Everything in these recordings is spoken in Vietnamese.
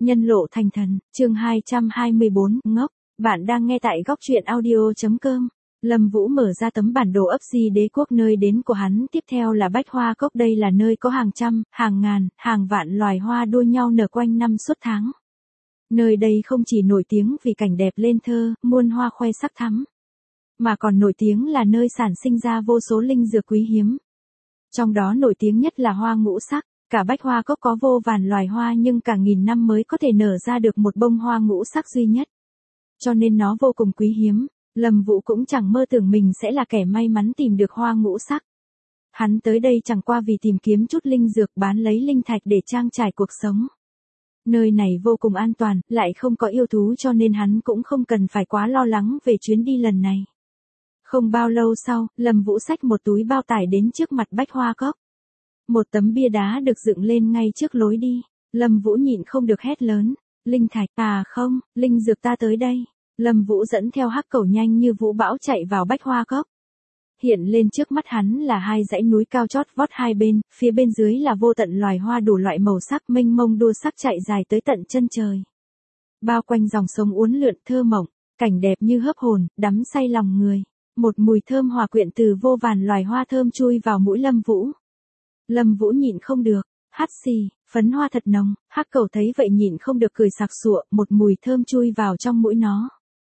Nhân lộ thành thần, chương 224, ngốc. Bạn đang nghe tại góc truyện audio.com. Lâm Vũ mở ra tấm bản đồ ấp di đế quốc nơi đến của hắn, tiếp theo là Bách Hoa Cốc, đây là nơi có hàng trăm, hàng ngàn, hàng vạn loài hoa đua nhau nở quanh năm suốt tháng. Nơi đây không chỉ nổi tiếng vì cảnh đẹp lên thơ, muôn hoa khoe sắc thắm, mà còn nổi tiếng là nơi sản sinh ra vô số linh dược quý hiếm. Trong đó nổi tiếng nhất là hoa ngũ sắc. Cả Bách Hoa Cốc có vô vàn loài hoa nhưng cả nghìn năm mới có thể nở ra được một bông hoa ngũ sắc duy nhất. Cho nên nó vô cùng quý hiếm. Lâm Vũ cũng chẳng mơ tưởng mình sẽ là kẻ may mắn tìm được hoa ngũ sắc. Hắn tới đây chẳng qua vì tìm kiếm chút linh dược bán lấy linh thạch để trang trải cuộc sống. Nơi này vô cùng an toàn, lại không có yêu thú cho nên hắn cũng không cần phải quá lo lắng về chuyến đi lần này. Không bao lâu sau, Lâm Vũ xách một túi bao tải đến trước mặt Bách Hoa Cốc. Một tấm bia đá được dựng lên ngay trước lối đi. Lâm Vũ nhịn không được hét lớn. Linh thạch, à không, linh dược ta tới đây. Lâm Vũ dẫn theo hắc cẩu nhanh như vũ bão chạy vào Bách Hoa Cốc. Hiện lên trước mắt hắn là hai dãy núi cao chót vót hai bên, phía bên dưới là vô tận loài hoa đủ loại màu sắc mênh mông đua sắc chạy dài tới tận chân trời. Bao quanh dòng sông uốn lượn thơ mộng, cảnh đẹp như hớp hồn, đắm say lòng người. Một mùi thơm hòa quyện từ vô vàn loài hoa thơm chui vào mũi Lâm Vũ. Lâm Vũ nhịn không được, hắt xì, phấn hoa thật nồng, hắc cẩu thấy vậy nhịn không được cười sặc sụa, một mùi thơm chui vào trong mũi nó.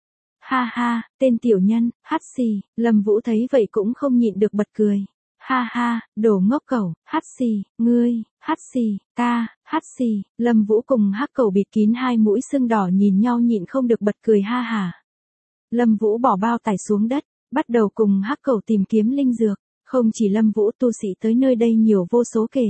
Ha ha, tên tiểu nhân, hắt xì, Lâm Vũ thấy vậy cũng không nhịn được bật cười. Ha ha, đồ ngốc cẩu, hắt xì, ngươi, hắt xì, ta, hắt xì, Lâm Vũ cùng hắc cẩu bịt kín hai mũi sưng đỏ nhìn nhau nhịn không được bật cười ha hả. Lâm Vũ bỏ bao tải xuống đất, bắt đầu cùng hắc cẩu tìm kiếm linh dược. Không chỉ Lâm Vũ, tu sĩ tới nơi đây nhiều vô số kể.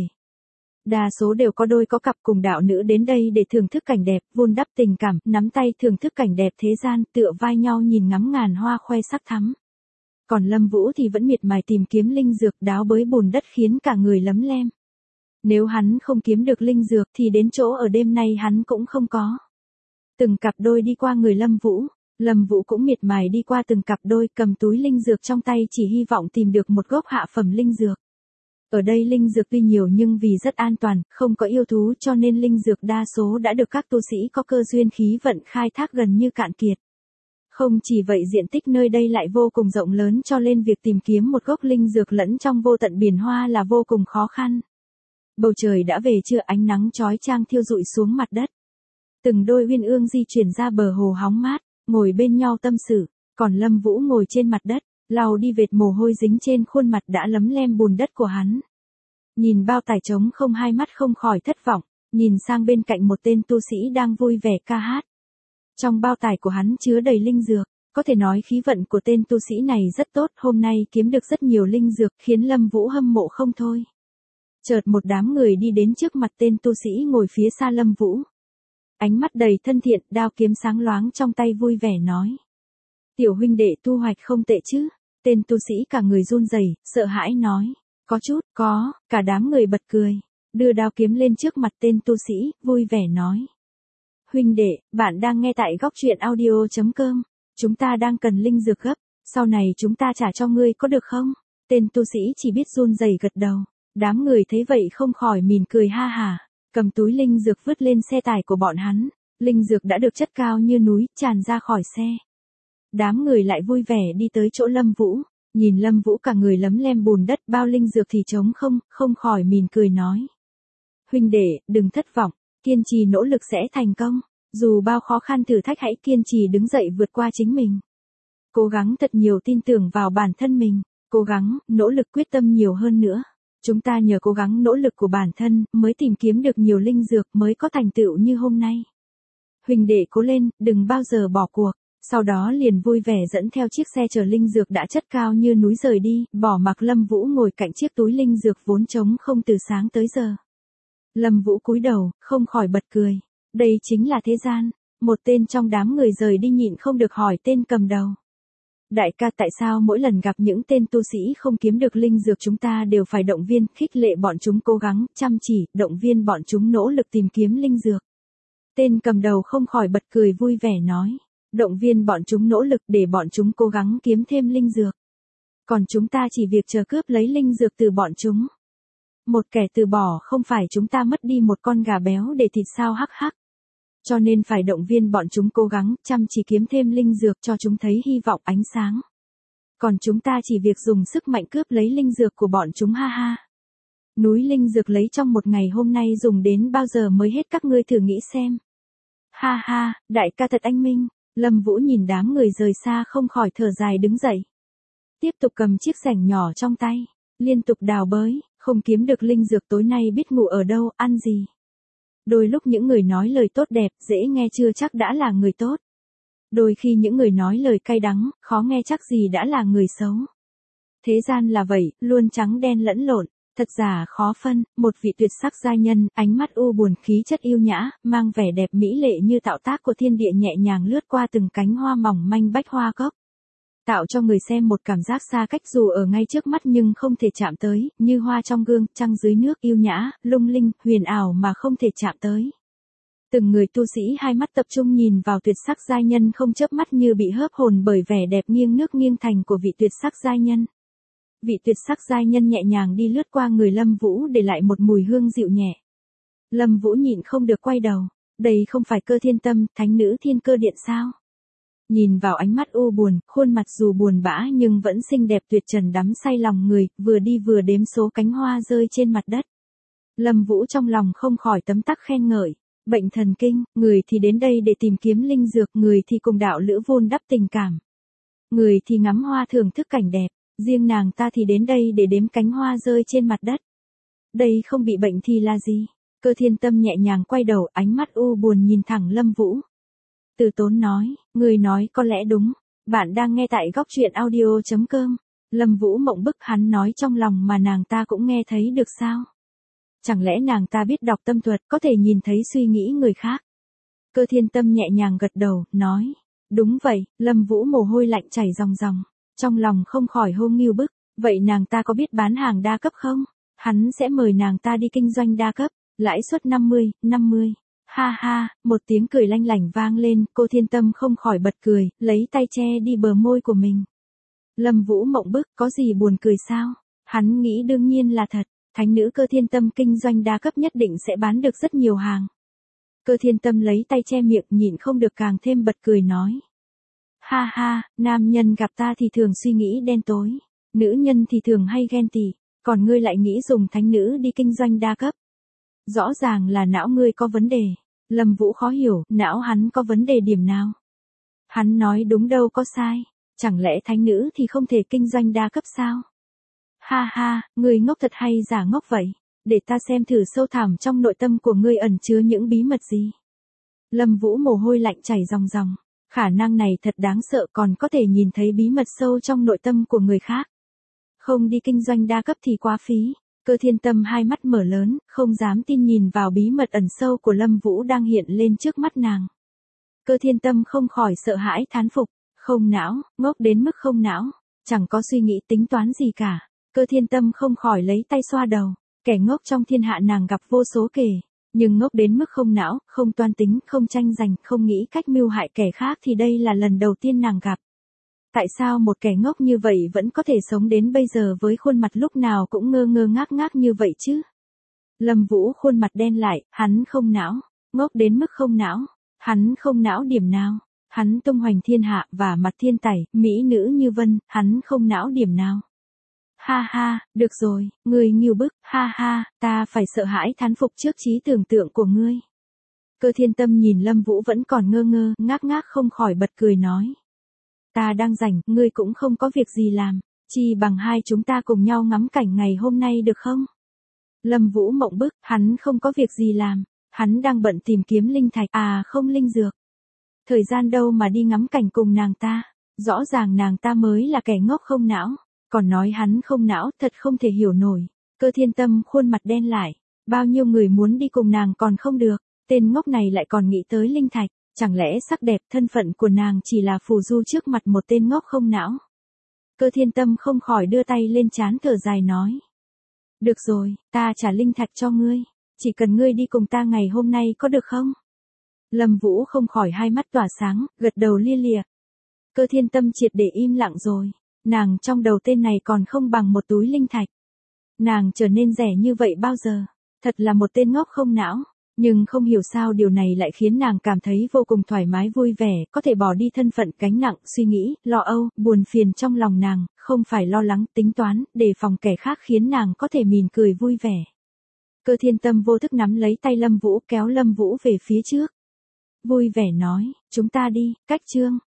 Đa số đều có đôi có cặp cùng đạo nữ đến đây để thưởng thức cảnh đẹp, vun đắp tình cảm, nắm tay thưởng thức cảnh đẹp thế gian, tựa vai nhau nhìn ngắm ngàn hoa khoe sắc thắm. Còn Lâm Vũ thì vẫn miệt mài tìm kiếm linh dược, đáo bới bùn đất khiến cả người lấm lem. Nếu hắn không kiếm được linh dược thì đến chỗ ở đêm nay hắn cũng không có. Từng cặp đôi đi qua người Lâm Vũ. Lâm Vũ cũng miệt mài đi qua từng cặp đôi, cầm túi linh dược trong tay chỉ hy vọng tìm được một gốc hạ phẩm linh dược. Ở đây linh dược tuy nhiều nhưng vì rất an toàn, không có yêu thú cho nên linh dược đa số đã được các tu sĩ có cơ duyên khí vận khai thác gần như cạn kiệt. Không chỉ vậy, diện tích nơi đây lại vô cùng rộng lớn cho nên việc tìm kiếm một gốc linh dược lẫn trong vô tận biển hoa là vô cùng khó khăn. Bầu trời đã về trưa, ánh nắng chói chang thiêu rụi xuống mặt đất. Từng đôi uyên ương di chuyển ra bờ hồ hóng mát, ngồi bên nhau tâm sự, còn Lâm Vũ ngồi trên mặt đất, lau đi vệt mồ hôi dính trên khuôn mặt đã lấm lem bùn đất của hắn. Nhìn bao tải trống không, hai mắt không khỏi thất vọng, nhìn sang bên cạnh một tên tu sĩ đang vui vẻ ca hát. Trong bao tải của hắn chứa đầy linh dược, có thể nói khí vận của tên tu sĩ này rất tốt, hôm nay kiếm được rất nhiều linh dược khiến Lâm Vũ hâm mộ không thôi. Chợt một đám người đi đến trước mặt tên tu sĩ ngồi phía xa Lâm Vũ. Ánh mắt đầy thân thiện, đao kiếm sáng loáng trong tay vui vẻ nói. Tiểu huynh đệ thu hoạch không tệ chứ? Tên tu sĩ cả người run rẩy, sợ hãi nói. Có chút, có, cả đám người bật cười. Đưa đao kiếm lên trước mặt tên tu sĩ, vui vẻ nói. Huynh đệ, bạn đang nghe tại góc truyện audio.com. Chúng ta đang cần linh dược gấp, sau này chúng ta trả cho ngươi có được không? Tên tu sĩ chỉ biết run rẩy gật đầu. Đám người thấy vậy không khỏi mỉm cười ha hả. Cầm túi linh dược vứt lên xe tải của bọn hắn, linh dược đã được chất cao như núi, tràn ra khỏi xe. Đám người lại vui vẻ đi tới chỗ Lâm Vũ, nhìn Lâm Vũ cả người lấm lem bùn đất, bao linh dược thì trống không, không khỏi mỉm cười nói. Huynh đệ, đừng thất vọng, kiên trì nỗ lực sẽ thành công, dù bao khó khăn thử thách hãy kiên trì đứng dậy vượt qua chính mình. Cố gắng thật nhiều, tin tưởng vào bản thân mình, cố gắng, nỗ lực quyết tâm nhiều hơn nữa. Chúng ta nhờ cố gắng nỗ lực của bản thân, mới tìm kiếm được nhiều linh dược, mới có thành tựu như hôm nay. Huynh đệ cố lên, đừng bao giờ bỏ cuộc. Sau đó liền vui vẻ dẫn theo chiếc xe chở linh dược đã chất cao như núi rời đi, bỏ mặc Lâm Vũ ngồi cạnh chiếc túi linh dược vốn trống không từ sáng tới giờ. Lâm Vũ cúi đầu, không khỏi bật cười. Đây chính là thế gian. Một tên trong đám người rời đi nhịn không được hỏi tên cầm đầu. Đại ca, tại sao mỗi lần gặp những tên tu sĩ không kiếm được linh dược chúng ta đều phải động viên, khích lệ bọn chúng cố gắng, chăm chỉ, động viên bọn chúng nỗ lực tìm kiếm linh dược? Tên cầm đầu không khỏi bật cười vui vẻ nói. Động viên bọn chúng nỗ lực để bọn chúng cố gắng kiếm thêm linh dược. Còn chúng ta chỉ việc chờ cướp lấy linh dược từ bọn chúng. Một kẻ từ bỏ không phải chúng ta mất đi một con gà béo để thịt sao hắc hắc. Cho nên phải động viên bọn chúng cố gắng, chăm chỉ kiếm thêm linh dược cho chúng thấy hy vọng ánh sáng. Còn chúng ta chỉ việc dùng sức mạnh cướp lấy linh dược của bọn chúng ha ha. Núi linh dược lấy trong một ngày hôm nay dùng đến bao giờ mới hết các ngươi thử nghĩ xem. Ha ha, đại ca thật anh minh. Lâm Vũ nhìn đám người rời xa không khỏi thở dài đứng dậy. Tiếp tục cầm chiếc rẻng nhỏ trong tay, liên tục đào bới, không kiếm được linh dược tối nay biết ngủ ở đâu, ăn gì. Đôi lúc những người nói lời tốt đẹp, dễ nghe chưa chắc đã là người tốt. Đôi khi những người nói lời cay đắng, khó nghe chắc gì đã là người xấu. Thế gian là vậy, luôn trắng đen lẫn lộn, thật giả khó phân, một vị tuyệt sắc giai nhân, ánh mắt u buồn khí chất yêu nhã, mang vẻ đẹp mỹ lệ như tạo tác của thiên địa nhẹ nhàng lướt qua từng cánh hoa mỏng manh bách hoa cốc. Tạo cho người xem một cảm giác xa cách dù ở ngay trước mắt nhưng không thể chạm tới, như hoa trong gương, trăng dưới nước yêu nhã, lung linh, huyền ảo mà không thể chạm tới. Từng người tu sĩ hai mắt tập trung nhìn vào tuyệt sắc giai nhân không chớp mắt như bị hớp hồn bởi vẻ đẹp nghiêng nước nghiêng thành của vị tuyệt sắc giai nhân. Vị tuyệt sắc giai nhân nhẹ nhàng đi lướt qua người Lâm Vũ để lại một mùi hương dịu nhẹ. Lâm Vũ nhịn không được quay đầu, đây không phải Cơ Thiên Tâm, thánh nữ Thiên Cơ Điện sao? Nhìn vào ánh mắt u buồn, khuôn mặt dù buồn bã nhưng vẫn xinh đẹp tuyệt trần đắm say lòng người, vừa đi vừa đếm số cánh hoa rơi trên mặt đất. Lâm Vũ trong lòng không khỏi tấm tắc khen ngợi. Bệnh thần kinh, người thì đến đây để tìm kiếm linh dược, người thì cùng đạo lữ vun đắp tình cảm. Người thì ngắm hoa thưởng thức cảnh đẹp, riêng nàng ta thì đến đây để đếm cánh hoa rơi trên mặt đất. Đây không bị bệnh thì là gì? Cơ Thiên Tâm nhẹ nhàng quay đầu, ánh mắt u buồn nhìn thẳng Lâm Vũ. Từ Tốn nói, người nói có lẽ đúng, bạn đang nghe tại góc truyện audio.com. Lâm Vũ mộng bức, hắn nói trong lòng mà nàng ta cũng nghe thấy được sao? Chẳng lẽ nàng ta biết đọc tâm thuật, có thể nhìn thấy suy nghĩ người khác? Cơ Thiên Tâm nhẹ nhàng gật đầu, nói, đúng vậy. Lâm Vũ mồ hôi lạnh chảy ròng ròng, trong lòng không khỏi hô nghiêu bức, vậy nàng ta có biết bán hàng đa cấp không? Hắn sẽ mời nàng ta đi kinh doanh đa cấp, lãi suất 50. Ha ha, một tiếng cười lanh lảnh vang lên, cô Thiên Tâm không khỏi bật cười, lấy tay che đi bờ môi của mình. Lâm Vũ mộng bức, có gì buồn cười sao? Hắn nghĩ đương nhiên là thật, thánh nữ Cơ Thiên Tâm kinh doanh đa cấp nhất định sẽ bán được rất nhiều hàng. Cơ Thiên Tâm lấy tay che miệng nhịn không được càng thêm bật cười nói. Ha ha, nam nhân gặp ta thì thường suy nghĩ đen tối, nữ nhân thì thường hay ghen tị, còn ngươi lại nghĩ dùng thánh nữ đi kinh doanh đa cấp. Rõ ràng là não ngươi có vấn đề. Lâm Vũ khó hiểu, não hắn có vấn đề điểm nào? Hắn nói đúng đâu có sai, chẳng lẽ thánh nữ thì không thể kinh doanh đa cấp sao? Ha ha, ngươi ngốc thật hay giả ngốc vậy? Để ta xem thử sâu thẳm trong nội tâm của ngươi ẩn chứa những bí mật gì. Lâm Vũ mồ hôi lạnh chảy ròng ròng, khả năng này thật đáng sợ, còn có thể nhìn thấy bí mật sâu trong nội tâm của người khác. Không đi kinh doanh đa cấp thì quá phí. Cơ Thiên Tâm hai mắt mở lớn, không dám tin nhìn vào bí mật ẩn sâu của Lâm Vũ đang hiện lên trước mắt nàng. Cơ Thiên Tâm không khỏi sợ hãi thán phục, không não, ngốc đến mức không não, chẳng có suy nghĩ tính toán gì cả. Cơ Thiên Tâm không khỏi lấy tay xoa đầu, kẻ ngốc trong thiên hạ nàng gặp vô số kể, nhưng ngốc đến mức không não, không toan tính, không tranh giành, không nghĩ cách mưu hại kẻ khác thì đây là lần đầu tiên nàng gặp. Tại sao một kẻ ngốc như vậy vẫn có thể sống đến bây giờ với khuôn mặt lúc nào cũng ngơ ngơ ngác ngác như vậy chứ? Lâm Vũ khuôn mặt đen lại, hắn không não, ngốc đến mức không não, hắn không não điểm nào, hắn tung hoành thiên hạ và mặt thiên tẩy, mỹ nữ như vân, hắn không não điểm nào. Ha ha, được rồi, ngươi nghiêu bức, ha ha, ta phải sợ hãi thán phục trước trí tưởng tượng của ngươi. Cơ Thiên Tâm nhìn Lâm Vũ vẫn còn ngơ ngơ, ngác ngác không khỏi bật cười nói. Ta đang rảnh, ngươi cũng không có việc gì làm, chi bằng hai chúng ta cùng nhau ngắm cảnh ngày hôm nay được không? Lâm Vũ mộng bức, hắn không có việc gì làm, hắn đang bận tìm kiếm linh thạch, không linh dược. Thời gian đâu mà đi ngắm cảnh cùng nàng ta, rõ ràng nàng ta mới là kẻ ngốc không não, còn nói hắn không não, thật không thể hiểu nổi. Cơ Thiên Tâm khuôn mặt đen lại, bao nhiêu người muốn đi cùng nàng còn không được, tên ngốc này lại còn nghĩ tới linh thạch. Chẳng lẽ sắc đẹp thân phận của nàng chỉ là phù du trước mặt một tên ngốc không não? Cơ Thiên Tâm không khỏi đưa tay lên trán thở dài nói. Được rồi, ta trả linh thạch cho ngươi, chỉ cần ngươi đi cùng ta ngày hôm nay có được không? Lâm Vũ không khỏi hai mắt tỏa sáng, gật đầu lia lịa. Cơ Thiên Tâm triệt để im lặng rồi, nàng trong đầu tên này còn không bằng một túi linh thạch. Nàng trở nên rẻ như vậy bao giờ? Thật là một tên ngốc không não. Nhưng không hiểu sao điều này lại khiến nàng cảm thấy vô cùng thoải mái vui vẻ, có thể bỏ đi thân phận gánh nặng, suy nghĩ, lo âu, buồn phiền trong lòng nàng, không phải lo lắng, tính toán, đề phòng kẻ khác khiến nàng có thể mỉm cười vui vẻ. Cơ Thiên Tâm vô thức nắm lấy tay Lâm Vũ kéo Lâm Vũ về phía trước. Vui vẻ nói, chúng ta đi, cách Trương.